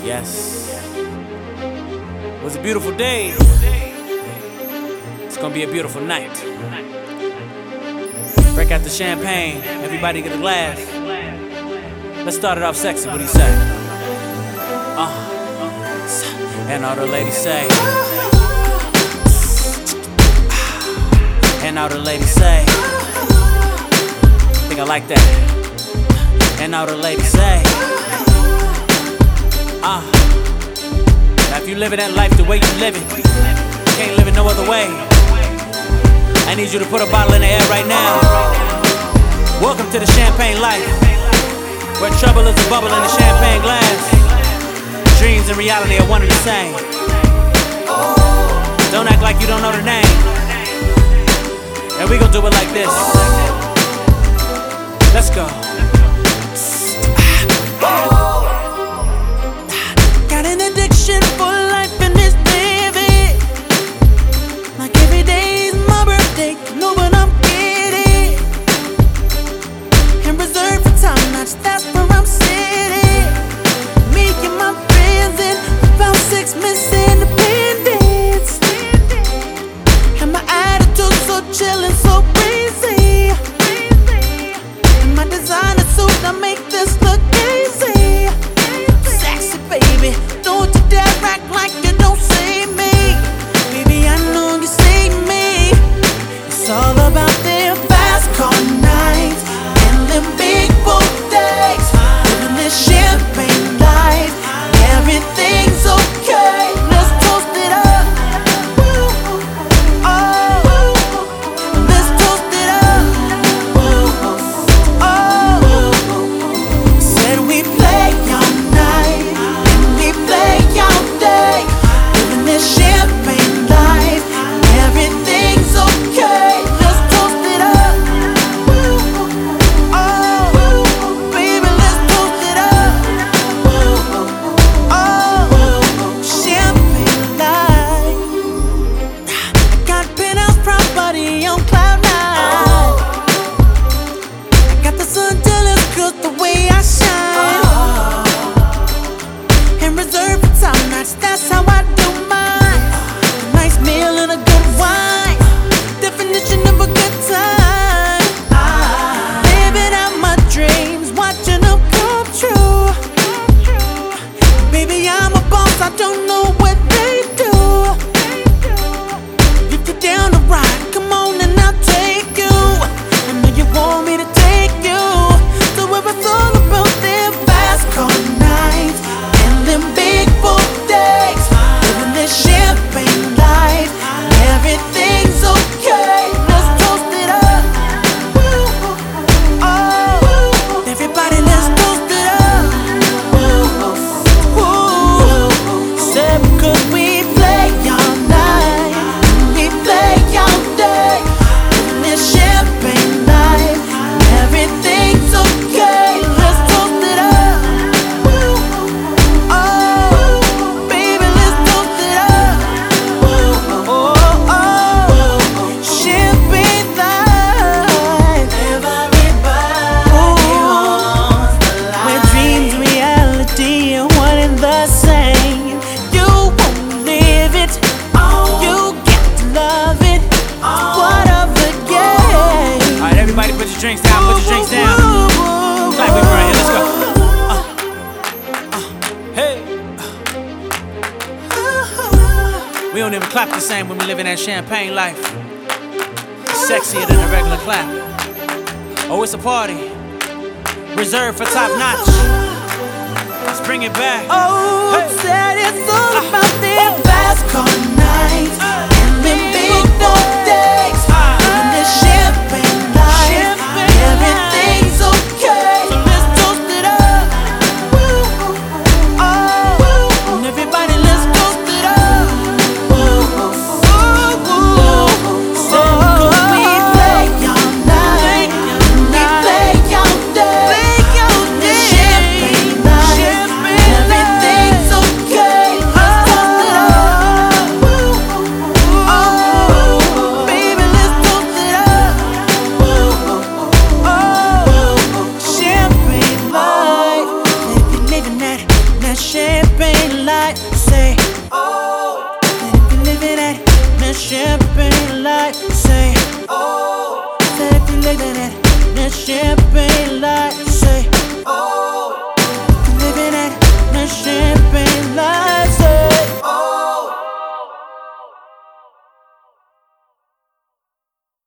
Yes. It was a beautiful day. It's gonna be a beautiful night. Break out the champagne. Everybody get a glass. Let's start it off sexy. What do you say? And all the ladies say. And all the ladies say. I think I like that. And all the ladies say. Now if you living that life the way you live it, you can't live it no other way. I need you to put a bottle in the air right now. Welcome to the champagne life, where trouble is a bubble in the champagne glass. Dreams and reality are one and the same. Don't act like you don't know the name. And we gon' do it like this. Let's go. Got an addiction for life and this baby. Like every day's my birthday, know what I'm getting. And reserved for time, that's where I'm sitting. Me and my friends in about 6 months independence. And my attitude so chill and so breezy. And my designer suit, I make this look easy. Sexy baby, don't you dare act like you don't see me. Baby, I know you see me. It's all about them fast car nights and them big boat days. Living this champagne life, everything's okay. Let's toast it up. Oh, let's toast it up. Oh, said we play all night and we play all day. Living this champagne life, everything's okay. Let's toast it up. Oh, baby, let's toast it up. Oh, champagne life. I got penthouse property on cloud nine. I got the sun jealous 'cause the way I shine. And reserved for time nights, that's how I do mine. A nice meal and a good wine, definition of a good time. Living out my dreams, watching them come true. Baby, I'm a boss, I don't know what they do. If you're down to ride, come on and I'll take you. I know you want me to take you to where it's all about them fast car nights and them big boat days. Living this champagne life, everything's okay. Let's toast it up. Oh, everybody, let's toast it up. Said because we play all night, we play all day. Living this champagne life, everything's okay. Let's toast it up. Oh, baby, let's toast it up. Champagne life. Everybody wants the life. Where dreams, reality are one and the same. You won't live it, you get to love it. It's part of the game. Alright, everybody put your drinks down, put your drinks down. Like we were here, let's go. Hey. We don't even clap the same when we live in that champagne life. It's sexier than a regular clap. Oh, it's a party. Reserved for top notch. Let's bring it back. Oh, Hey. said it's all about them fast car nights and them big boat days. Living this champagne life, everything's okay. So let's toast it up. Oh, and everybody, let's toast it up. Said 'cause we play all night, we play all day. This champagne life, everything's okay. Let's toast it up. champagne light. Say, oh, say if you're living that champagne light.